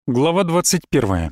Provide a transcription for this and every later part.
Глава 21.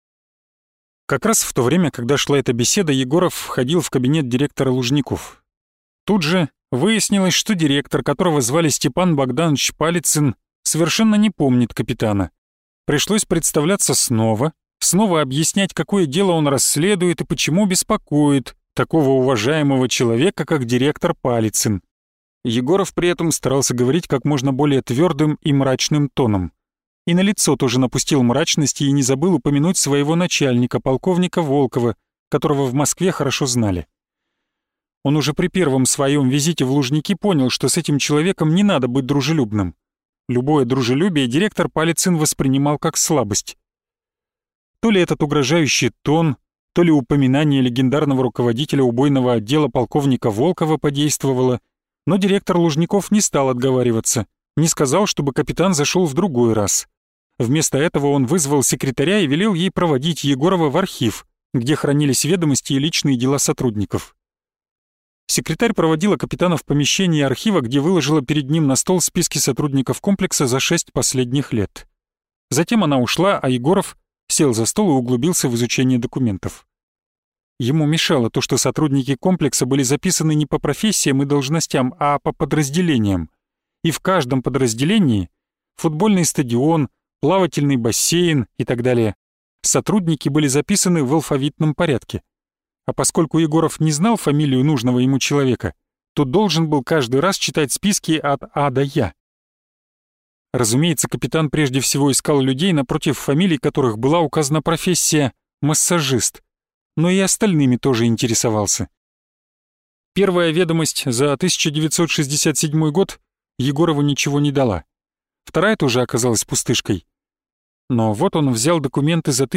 Как раз в то время, когда шла эта беседа, Егоров входил в кабинет директора Лужников. Тут же выяснилось, что директор, которого звали Степан Богданович Палицын, совершенно не помнит капитана. Пришлось представляться снова объяснять, какое дело он расследует и почему беспокоит такого уважаемого человека, как директор Палицын. Егоров при этом старался говорить как можно более твердым и мрачным тоном. И на лицо тоже напустил мрачности и не забыл упомянуть своего начальника, полковника Волкова, которого в Москве хорошо знали. Он уже при первом своем визите в Лужники понял, что с этим человеком не надо быть дружелюбным. Любое дружелюбие директор Палицын воспринимал как слабость. То ли этот угрожающий тон, то ли упоминание легендарного руководителя убойного отдела полковника Волкова подействовало, но директор Лужников не стал отговариваться, не сказал, чтобы капитан зашел в другой раз. Вместо этого он вызвал секретаря и велел ей проводить Егорова в архив, где хранились ведомости и личные дела сотрудников. Секретарь проводила капитана в помещении архива, где выложила перед ним на стол списки сотрудников комплекса за 6 последних лет. Затем она ушла, а Егоров сел за стол и углубился в изучение документов. Ему мешало то, что сотрудники комплекса были записаны не по профессиям и должностям, а по подразделениям. И в каждом подразделении футбольный стадион, плавательный бассейн и так далее. Сотрудники были записаны в алфавитном порядке. А поскольку Егоров не знал фамилию нужного ему человека, то должен был каждый раз читать списки от А до Я. Разумеется, капитан прежде всего искал людей, напротив фамилий которых была указана профессия «массажист», но и остальными тоже интересовался. Первая ведомость за 1967 год Егорову ничего не дала. Вторая тоже оказалась пустышкой. Но вот он взял документы за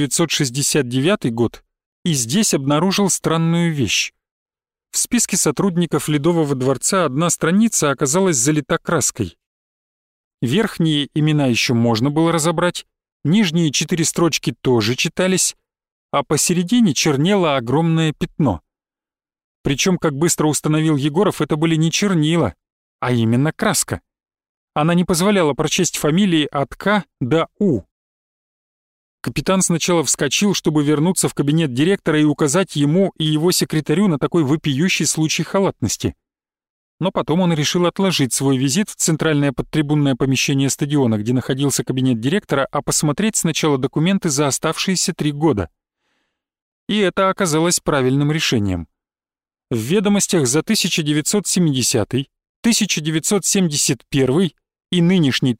1969 год и здесь обнаружил странную вещь. В списке сотрудников Ледового дворца одна страница оказалась залита краской. Верхние имена еще можно было разобрать, нижние 4 строчки тоже читались, а посередине чернело огромное пятно. Причем, как быстро установил Егоров, это были не чернила, а именно краска. Она не позволяла прочесть фамилии от К до У. Капитан сначала вскочил, чтобы вернуться в кабинет директора и указать ему и его секретарю на такой вопиющий случай халатности. Но потом он решил отложить свой визит в центральное подтрибунное помещение стадиона, где находился кабинет директора, а посмотреть сначала документы за оставшиеся 3 года. И это оказалось правильным решением. В ведомостях за 1970, 1971 и нынешний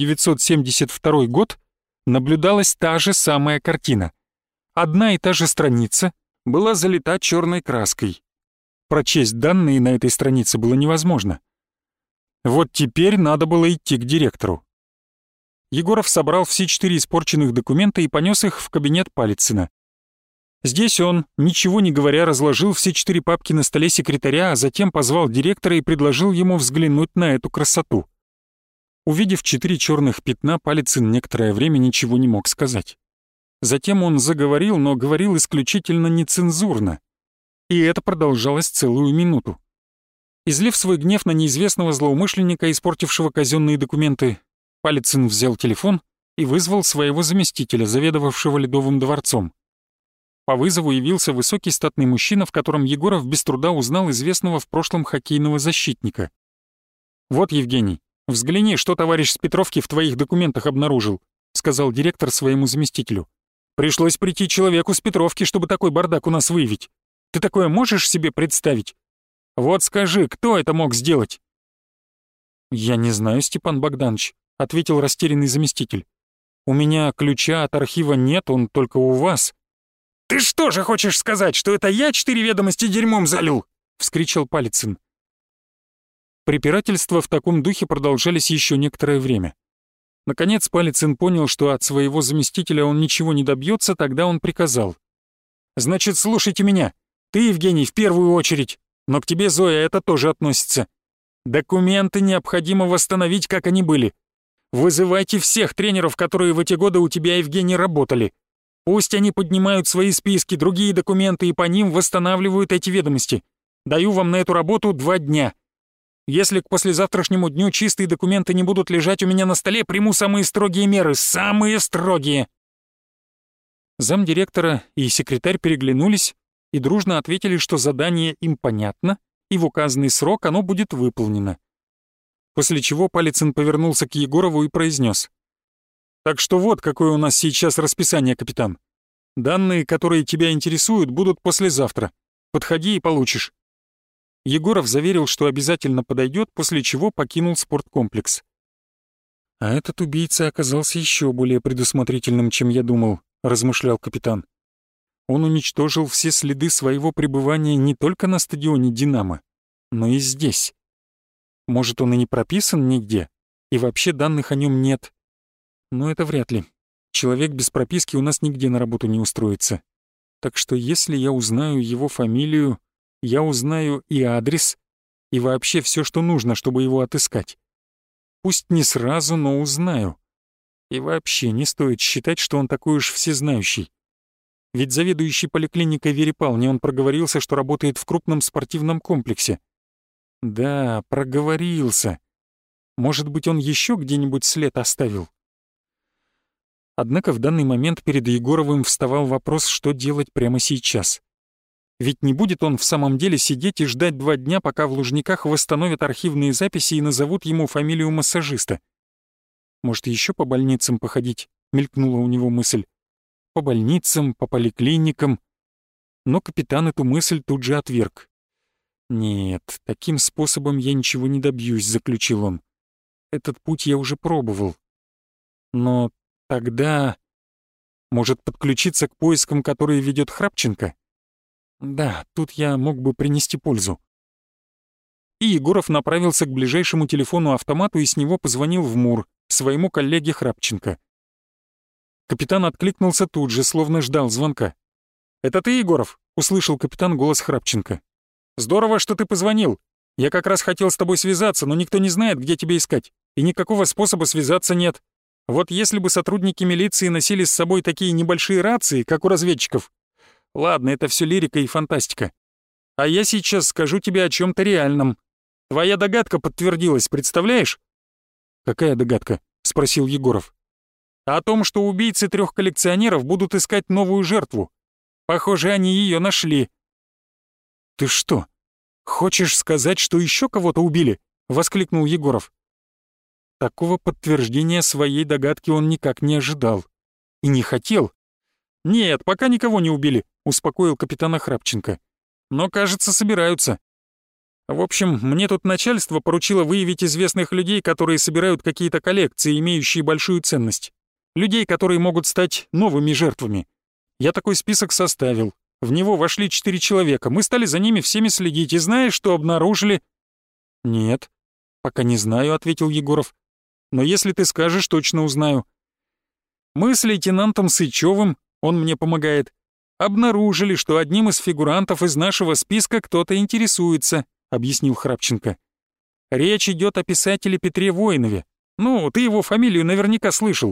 1972 год наблюдалась та же самая картина. Одна и та же страница была залита черной краской. Прочесть данные на этой странице было невозможно. Вот теперь надо было идти к директору. Егоров собрал все 4 испорченных документа и понес их в кабинет Палицына. Здесь он, ничего не говоря, разложил все 4 папки на столе секретаря, а затем позвал директора и предложил ему взглянуть на эту красоту. Увидев 4 черных пятна, Палицын некоторое время ничего не мог сказать. Затем он заговорил, но говорил исключительно нецензурно. И это продолжалось целую минуту. Излив свой гнев на неизвестного злоумышленника, испортившего казенные документы, Палицын взял телефон и вызвал своего заместителя, заведовавшего Ледовым дворцом. По вызову явился высокий статный мужчина, в котором Егоров без труда узнал известного в прошлом хоккейного защитника. «Вот, Евгений, взгляни, что товарищ с Петровки в твоих документах обнаружил», сказал директор своему заместителю. «Пришлось прийти человеку с Петровки, чтобы такой бардак у нас выявить. Ты такое можешь себе представить? Вот скажи, кто это мог сделать?» «Я не знаю, Степан Богданович», — ответил растерянный заместитель. «У меня ключа от архива нет, он только у вас». «Ты что же хочешь сказать, что это я 4 ведомости дерьмом залил?» — вскричал Палицын. Препирательства в таком духе продолжались еще некоторое время. Наконец Палицын понял, что от своего заместителя он ничего не добьется, тогда он приказал. «Значит, слушайте меня. Ты, Евгений, в первую очередь, но к тебе, Зоя, это тоже относится. Документы необходимо восстановить, как они были. Вызывайте всех тренеров, которые в эти годы у тебя, Евгений, работали. Пусть они поднимают свои списки, другие документы и по ним восстанавливают эти ведомости. Даю вам на эту работу 2 дня. Если к послезавтрашнему дню чистые документы не будут лежать у меня на столе, приму самые строгие меры, самые строгие!» Замдиректора и секретарь переглянулись и дружно ответили, что задание им понятно, и в указанный срок оно будет выполнено. После чего Палицын повернулся к Егорову и произнес: «Так что вот какое у нас сейчас расписание, капитан. Данные, которые тебя интересуют, будут послезавтра. Подходи и получишь». Егоров заверил, что обязательно подойдет, после чего покинул спорткомплекс. «А этот убийца оказался еще более предусмотрительным, чем я думал», — размышлял капитан. «Он уничтожил все следы своего пребывания не только на стадионе «Динамо», но и здесь. Может, он и не прописан нигде, и вообще данных о нем нет. Но это вряд ли. Человек без прописки у нас нигде на работу не устроится. Так что если я узнаю его фамилию, я узнаю и адрес, и вообще все, что нужно, чтобы его отыскать. Пусть не сразу, но узнаю. И вообще не стоит считать, что он такой уж всезнающий. Ведь заведующий поликлиникой Вере Павловне он проговорился, что работает в крупном спортивном комплексе. Да, проговорился. Может быть, он еще где-нибудь след оставил? Однако в данный момент перед Егоровым вставал вопрос, что делать прямо сейчас. Ведь не будет он в самом деле сидеть и ждать 2 дня, пока в Лужниках восстановят архивные записи и назовут ему фамилию массажиста. Может, еще по больницам походить, мелькнула у него мысль. По больницам, по поликлиникам. Но капитан эту мысль тут же отверг. «Нет, таким способом я ничего не добьюсь», — заключил он. «Этот путь я уже пробовал. Но тогда... Может, подключиться к поискам, которые ведет Храпченко? Да, тут я мог бы принести пользу». И Егоров направился к ближайшему телефону-автомату и с него позвонил в МУР, своему коллеге Храпченко. Капитан откликнулся тут же, словно ждал звонка. «Это ты, Егоров?» — услышал капитан голос Храпченко. «Здорово, что ты позвонил. Я как раз хотел с тобой связаться, но никто не знает, где тебя искать, и никакого способа связаться нет. Вот если бы сотрудники милиции носили с собой такие небольшие рации, как у разведчиков. Ладно, это все лирика и фантастика. А я сейчас скажу тебе о чем-то реальном. Твоя догадка подтвердилась, представляешь?» «Какая догадка?» — спросил Егоров. «О том, что убийцы 3 коллекционеров будут искать новую жертву. Похоже, они ее нашли». «Ты что, хочешь сказать, что еще кого-то убили?» — воскликнул Егоров. Такого подтверждения своей догадки он никак не ожидал. И не хотел. «Нет, пока никого не убили», — успокоил капитана Храпченко. «Но, кажется, собираются. В общем, мне тут начальство поручило выявить известных людей, которые собирают какие-то коллекции, имеющие большую ценность. Людей, которые могут стать новыми жертвами. Я такой список составил. В него вошли 4 человека. Мы стали за ними всеми следить. И знаешь, что обнаружили?» «Нет, пока не знаю», — ответил Егоров. «Но если ты скажешь, точно узнаю». «Мы с лейтенантом Сычевым, он мне помогает, обнаружили, что одним из фигурантов из нашего списка кто-то интересуется», — объяснил Храпченко. «Речь идет о писателе Петре Воинове. Ну, ты его фамилию наверняка слышал».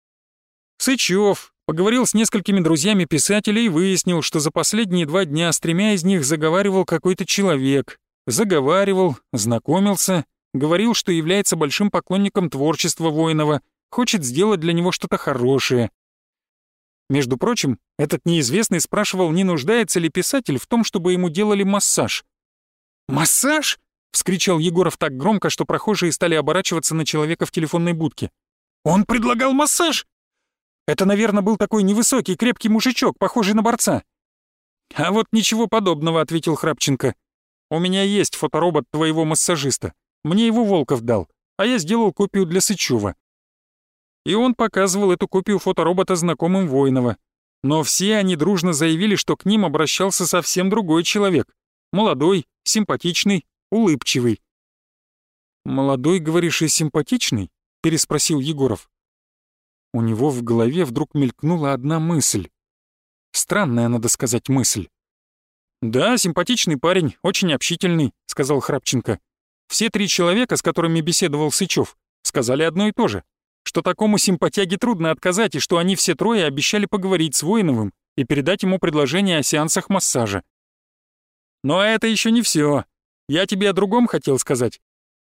Сычев поговорил с несколькими друзьями писателя и выяснил, что за последние 2 дня с 3 из них заговаривал какой-то человек. Заговаривал, знакомился, говорил, что является большим поклонником творчества Воинова, хочет сделать для него что-то хорошее. Между прочим, этот неизвестный спрашивал, не нуждается ли писатель в том, чтобы ему делали массаж. «Массаж?» — вскричал Егоров так громко, что прохожие стали оборачиваться на человека в телефонной будке. «Он предлагал массаж?» Это, наверное, был такой невысокий, крепкий мужичок, похожий на борца. «А вот ничего подобного», — ответил Храпченко. «У меня есть фоторобот твоего массажиста. Мне его Волков дал, а я сделал копию для Сычева». И он показывал эту копию фоторобота знакомым Воинова. Но все они дружно заявили, что к ним обращался совсем другой человек. Молодой, симпатичный, улыбчивый. «Молодой, говоришь, и симпатичный?» — переспросил Егоров. У него в голове вдруг мелькнула одна мысль. Странная, надо сказать, мысль. «Да, симпатичный парень, очень общительный», — сказал Храпченко. «Все 3 человека, с которыми беседовал Сычев, сказали одно и то же, что такому симпатяге трудно отказать и что они все 3 обещали поговорить с Воиновым и передать ему предложение о сеансах массажа. Но это еще не все. Я тебе о другом хотел сказать.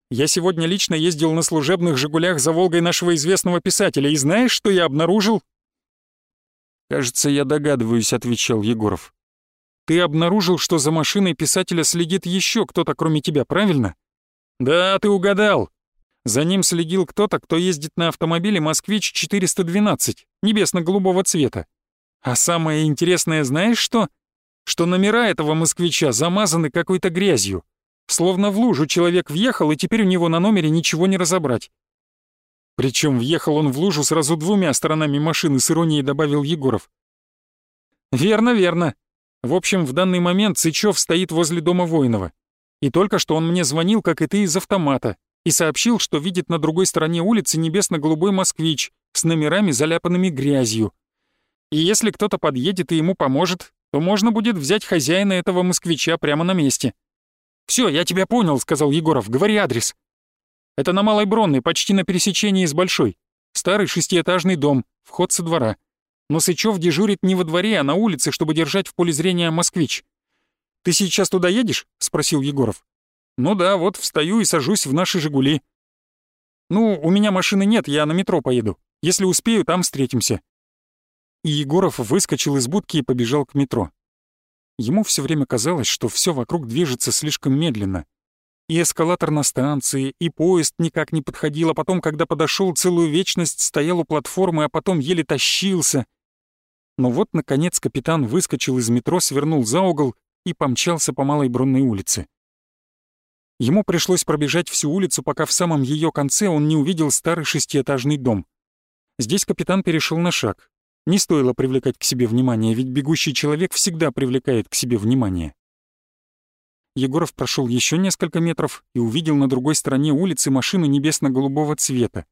Я сегодня лично ездил на служебных «Жигулях» за «Волгой» нашего известного писателя, и знаешь, что я обнаружил?» «Кажется, я догадываюсь», — отвечал Егоров. «Ты обнаружил, что за машиной писателя следит еще кто-то, кроме тебя, правильно?» «Да, ты угадал. За ним следил кто-то, кто ездит на автомобиле «Москвич-412» небесно-голубого цвета. А самое интересное знаешь что? Что номера этого «Москвича» замазаны какой-то грязью. Словно в лужу человек въехал, и теперь у него на номере ничего не разобрать. Причем въехал он в лужу сразу двумя сторонами машины, с иронией добавил Егоров. «Верно, верно. В общем, в данный момент Сычев стоит возле дома Воинова. И только что он мне звонил, как и ты, из автомата, и сообщил, что видит на другой стороне улицы небесно-голубой «Москвич» с номерами, заляпанными грязью. И если кто-то подъедет и ему поможет, то можно будет взять хозяина этого «Москвича» прямо на месте». «Всё, я тебя понял», — сказал Егоров, — «говори адрес». «Это на Малой Бронной, почти на пересечении с Большой. Старый шестиэтажный дом, вход со двора. Но Сычев дежурит не во дворе, а на улице, чтобы держать в поле зрения «Москвич». «Ты сейчас туда едешь?» — спросил Егоров. «Ну да, вот встаю и сажусь в наши «Жигули». «Ну, у меня машины нет, я на метро поеду. Если успею, там встретимся». И Егоров выскочил из будки и побежал к метро. Ему все время казалось, что все вокруг движется слишком медленно. И эскалатор на станции, и поезд никак не подходил, а потом, когда подошел, целую вечность стоял у платформы, а потом еле тащился. Но вот, наконец, капитан выскочил из метро, свернул за угол и помчался по Малой Бронной улице. Ему пришлось пробежать всю улицу, пока в самом ее конце он не увидел старый шестиэтажный дом. Здесь капитан перешел на шаг. Не стоило привлекать к себе внимание, ведь бегущий человек всегда привлекает к себе внимание. Егоров прошел еще несколько метров и увидел на другой стороне улицы машину небесно-голубого цвета.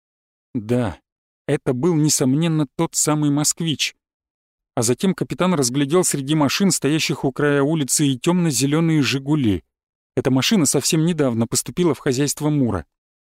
Да, это был, несомненно, тот самый «Москвич». А затем капитан разглядел среди машин, стоящих у края улицы, и темно-зеленые «Жигули». Эта машина совсем недавно поступила в хозяйство Мура.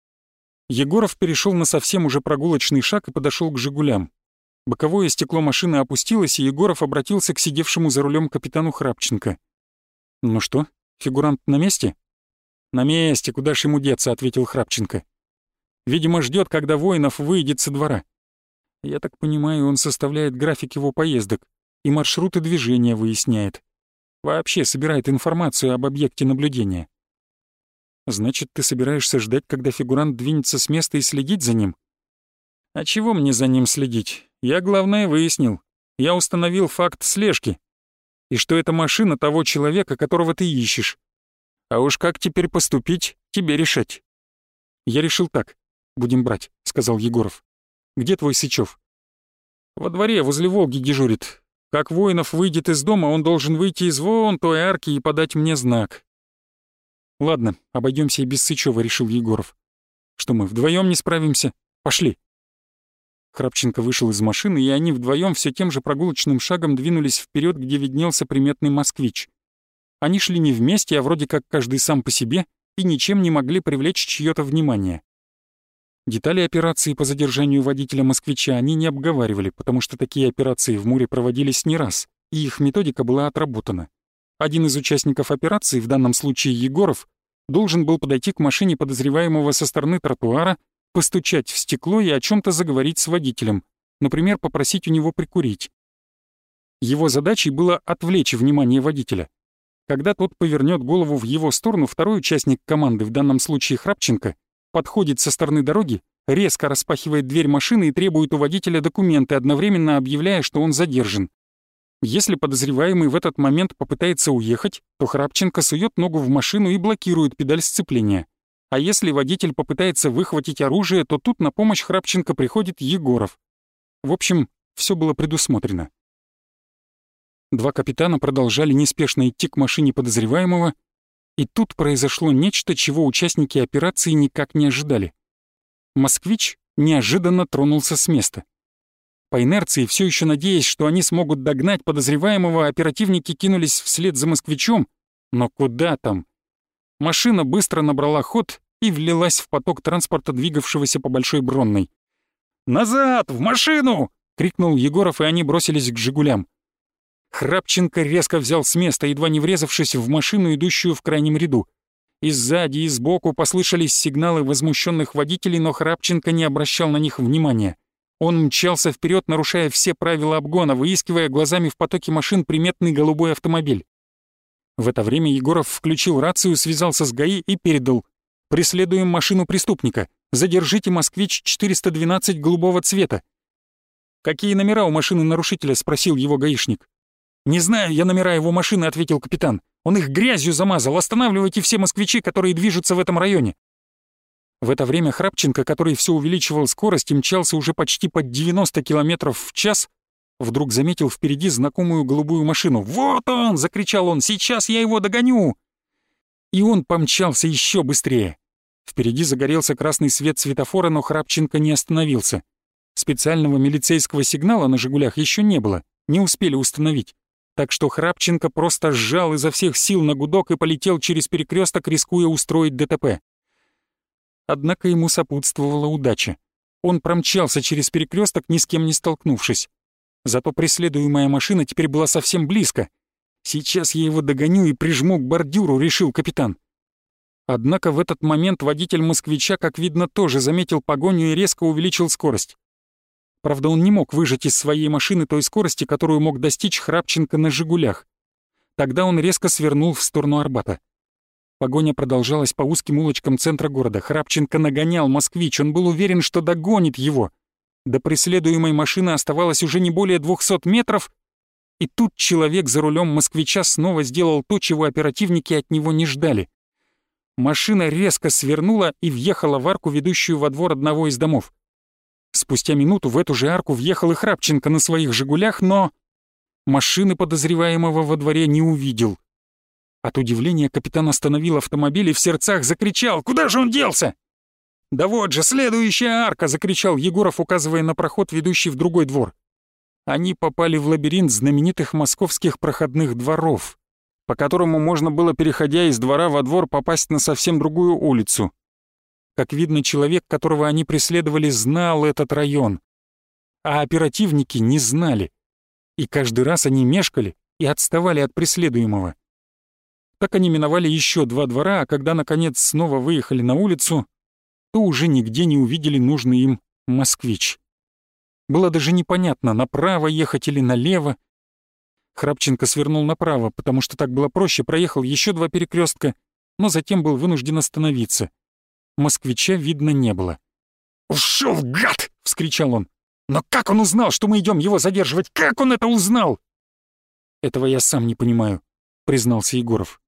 Егоров перешел на совсем уже прогулочный шаг и подошел к «Жигулям». Боковое стекло машины опустилось, и Егоров обратился к сидевшему за рулем капитану Храпченко. «Ну что, фигурант на месте?» «На месте, куда ж ему деться», — ответил Храпченко. «Видимо, ждет, когда Воинов выйдет со двора. Я так понимаю, он составляет график его поездок и маршруты движения выясняет. Вообще собирает информацию об объекте наблюдения». «Значит, ты собираешься ждать, когда фигурант двинется с места и следить за ним?» «А чего мне за ним следить? Я главное выяснил. Я установил факт слежки. И что это машина того человека, которого ты ищешь. А уж как теперь поступить, тебе решать». «Я решил так. Будем брать», — сказал Егоров. «Где твой Сычев?» «Во дворе, возле Волги дежурит. Как Воинов выйдет из дома, он должен выйти из вон той арки и подать мне знак». «Ладно, обойдемся и без Сычева», — решил Егоров. «Что мы, вдвоем не справимся? Пошли». Храпченко вышел из машины, и они вдвоем все тем же прогулочным шагом двинулись вперед, где виднелся приметный «Москвич». Они шли не вместе, а вроде как каждый сам по себе, и ничем не могли привлечь чьё-то внимание. Детали операции по задержанию водителя «Москвича» они не обговаривали, потому что такие операции в Муре проводились не раз, и их методика была отработана. Один из участников операции, в данном случае Егоров, должен был подойти к машине подозреваемого со стороны тротуара, постучать в стекло и о чем-то заговорить с водителем, например, попросить у него прикурить. Его задачей было отвлечь внимание водителя. Когда тот повернет голову в его сторону, второй участник команды, в данном случае Храпченко, подходит со стороны дороги, резко распахивает дверь машины и требует у водителя документы, одновременно объявляя, что он задержан. Если подозреваемый в этот момент попытается уехать, то Храпченко сует ногу в машину и блокирует педаль сцепления. А если водитель попытается выхватить оружие, то тут на помощь Храпченко приходит Егоров. В общем, все было предусмотрено. Два капитана продолжали неспешно идти к машине подозреваемого, и тут произошло нечто, чего участники операции никак не ожидали. «Москвич» неожиданно тронулся с места. По инерции, все еще надеясь, что они смогут догнать подозреваемого, оперативники кинулись вслед за «Москвичом», но куда там? Машина быстро набрала ход и влилась в поток транспорта, двигавшегося по Большой Бронной. «Назад! В машину!» — крикнул Егоров, и они бросились к «Жигулям». Храпченко резко взял с места, едва не врезавшись в машину, идущую в крайнем ряду. И сзади, и сбоку послышались сигналы возмущенных водителей, но Храпченко не обращал на них внимания. Он мчался вперед, нарушая все правила обгона, выискивая глазами в потоке машин приметный голубой автомобиль. В это время Егоров включил рацию, связался с ГАИ и передал: «Преследуем машину преступника. Задержите «Москвич-412» голубого цвета». «Какие номера у машины нарушителя?» — спросил его гаишник. «Не знаю я номера его машины», — ответил капитан. «Он их грязью замазал. Останавливайте все москвичи, которые движутся в этом районе». В это время Храпченко, который все увеличивал скорость и мчался уже почти под 90 км в час, вдруг заметил впереди знакомую голубую машину. «Вот он!» — закричал он. «Сейчас я его догоню!» И он помчался еще быстрее. Впереди загорелся красный свет светофора, но Храпченко не остановился. Специального милицейского сигнала на «Жигулях» еще не было, не успели установить. Так что Храпченко просто сжал изо всех сил на гудок и полетел через перекресток, рискуя устроить ДТП. Однако ему сопутствовала удача. Он промчался через перекресток, ни с кем не столкнувшись. Зато преследуемая машина теперь была совсем близко. «Сейчас я его догоню и прижму к бордюру», — решил капитан. Однако в этот момент водитель «Москвича», как видно, тоже заметил погоню и резко увеличил скорость. Правда, он не мог выжать из своей машины той скорости, которую мог достичь Храпченко на «Жигулях». Тогда он резко свернул в сторону Арбата. Погоня продолжалась по узким улочкам центра города. Храпченко нагонял «Москвич», он был уверен, что догонит его. До преследуемой машины оставалось уже не более 200 метров, и тут человек за рулем «Москвича» снова сделал то, чего оперативники от него не ждали. Машина резко свернула и въехала в арку, ведущую во двор одного из домов. Спустя минуту в эту же арку въехал и Храпченко на своих «Жигулях», но машины подозреваемого во дворе не увидел. От удивления капитан остановил автомобиль и в сердцах закричал: «Куда же он делся?» «Да вот же, следующая арка!» — закричал Егоров, указывая на проход, ведущий в другой двор. Они попали в лабиринт знаменитых московских проходных дворов, по которому можно было, переходя из двора во двор, попасть на совсем другую улицу. Как видно, человек, которого они преследовали, знал этот район. А оперативники не знали. И каждый раз они мешкали и отставали от преследуемого. Так они миновали еще 2 двора, а когда, наконец, снова выехали на улицу, то уже нигде не увидели нужный им «Москвич». Было даже непонятно, направо ехать или налево. Храпченко свернул направо, потому что так было проще, проехал еще 2 перекрестка, но затем был вынужден остановиться. «Москвича» видно не было. «Ушел, гад!» — вскричал он. «Но как он узнал, что мы идем его задерживать? Как он это узнал?» «Этого я сам не понимаю», — признался Егоров.